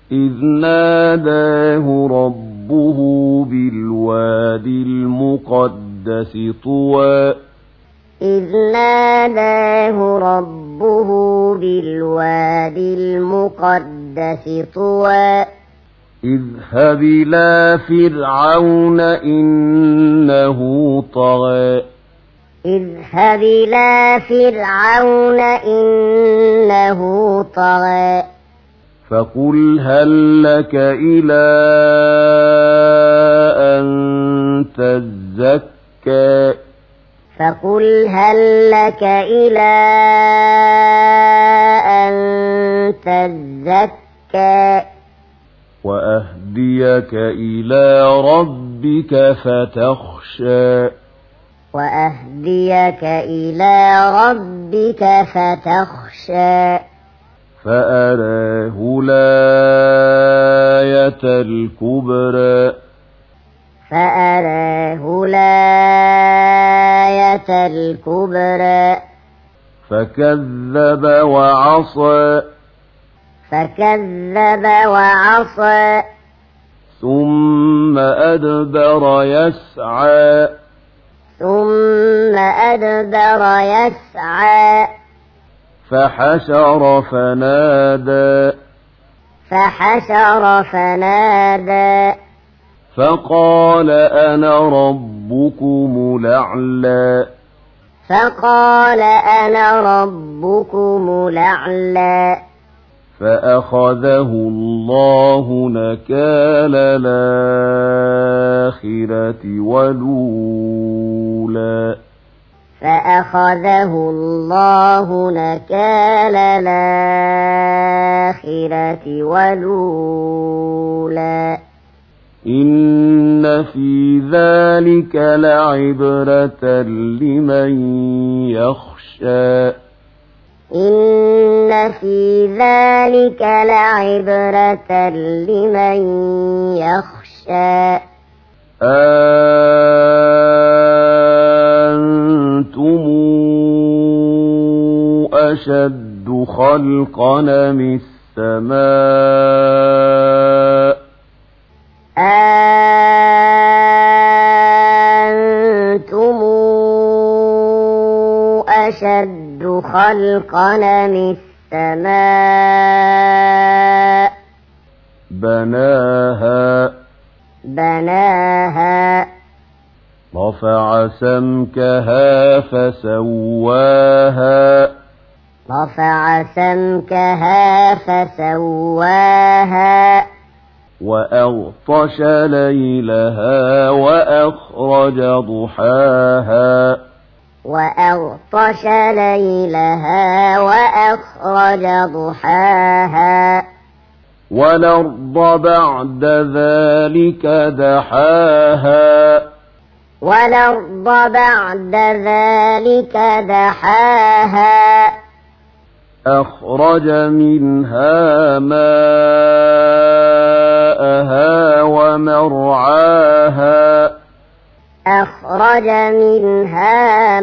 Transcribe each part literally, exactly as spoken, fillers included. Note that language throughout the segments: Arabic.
إذ ناداه ربه بالواد المقدس طوى إذ ناداه ربه بالواد المقدس طوى اذهب إلى فرعون إنه طغى اذهب إلى فرعون إنه طغى فقل هل لك إلى أن تزكى فقل هل لك إلى أن تزكى وأهديك إلى ربك فتخشى وأهديك إلى ربك فتخشى فأراه الآية الكبرى فأراه الآية الكبرى فكذب وعصى فكذب وعصى ثم أدبر يسعى ثم أدبر يسعى فحشر فنادى فحشر فنادى فقال أنا ربكم الأعلى فقال أنا ربكم الأعلى فأخذه الله نكال الآخرة والأولى فأخذه الله نكال الآخرة والأولى إن في ذلك لعبرة لمن يخشى إن في ذلك لعبرة لمن يخشى أنتم أشد خلقا من السماء أنتم أشد خلقا من السماء بناها بناها رفع سمكها فسواها رفع سمكها فسواها وأغطش ليلها وأخرج ضحاها وأغطش ليلها وأخرج ضحاها والأرض بعد ذلك دحاها والأرض بعد ذلك دحاها أخرج منها ماءها ومرعاها أخرج منها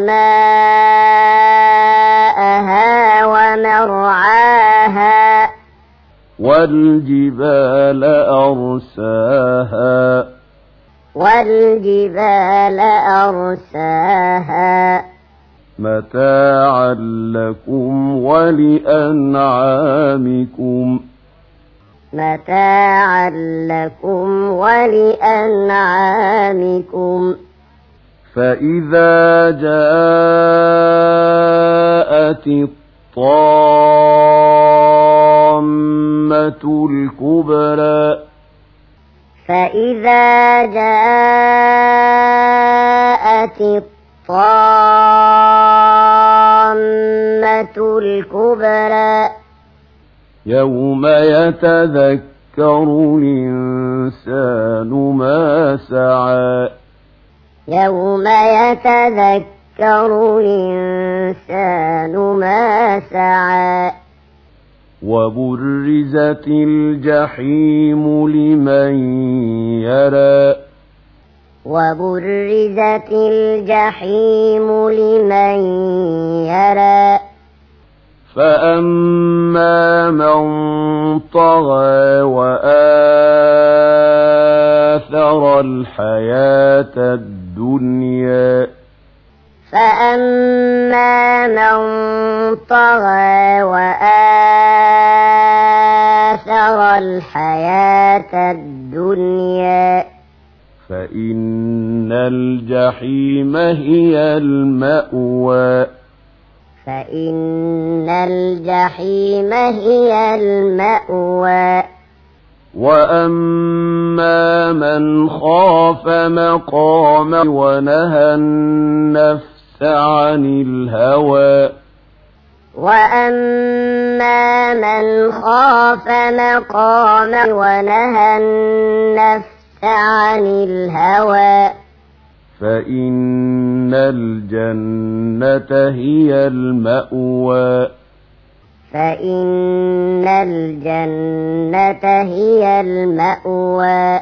ماءها ومرعاها والجبال أرساها والجبال أرساها متاعا لكم ولأنعامكم متاعا لكم ولأنعامكم فإذا جاءت الطامة الكبرى فإذا جاءت الطامة الكبرى يوم يتذكر الإنسان ما سعى يوم يتذكر الإنسان ما سعى وبرزت الجحيم لمن يرى وبرزت الجحيم لمن يرى فأما من طغى وأثر الحياة الدنيا فأما من طغى وآثر الحياة الدنيا فإن الجحيم هي المأوى فإن الجحيم هي المأوى وأما من خاف مقام ونهى النفس عن الهوى وأما من خاف مقام ونهى النفس عن الهوى فإن الجنة هي المأوى فإن الجنة هي المأوى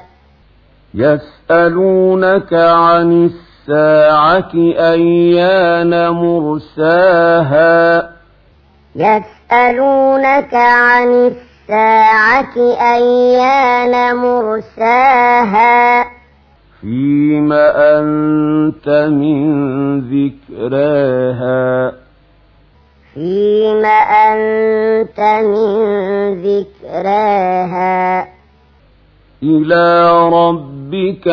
يسألونك عن الساعة أيان مرساها يسألونك عن الساعة أيان مرساها فيم أنت من ذكراها فيم أنت من ذكراها إلى ربك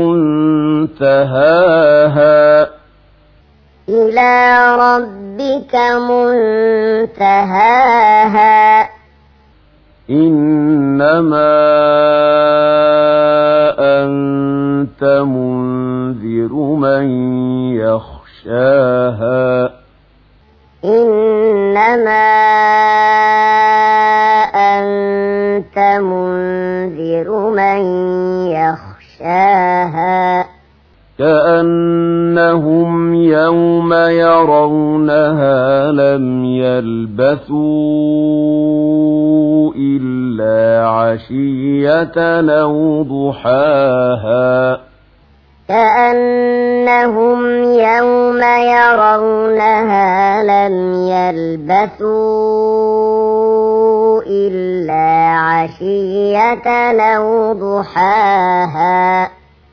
منتهاها إلى ربك منتهاها إنما أنت منذر من يخشاها إنما أنت منذر من يخشاها كأنهم يوم يرونها لم يلبثوا إلا عشية أو ضحاها كأنهم يوم يرونها لم يلبثوا إلا عشية أو ضحاها